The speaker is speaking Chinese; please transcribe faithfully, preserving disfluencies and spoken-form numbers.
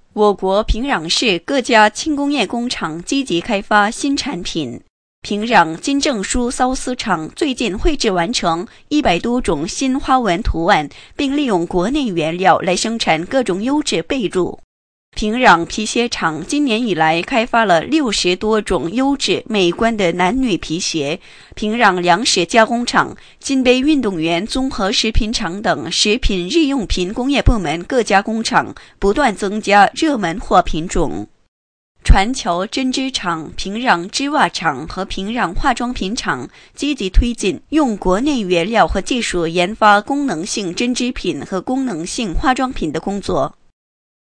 我国平壤市各家轻工业工厂积极开发新产品。平壤金正书缫丝厂最近绘制完成一百多种新花纹图案，并利用国内原料来生产各种优质被褥。平壤皮鞋厂今年以来开发了六十多种优质美观的男女皮鞋。平壤粮食加工厂、金杯运动员综合食品厂等食品日用品工业部门各家工厂不断增加热门货品种。传桥针织厂、平壤织袜厂和平壤化妆品厂积极推进用国内原料和技术研发功能性针织品和功能性化妆品的工作。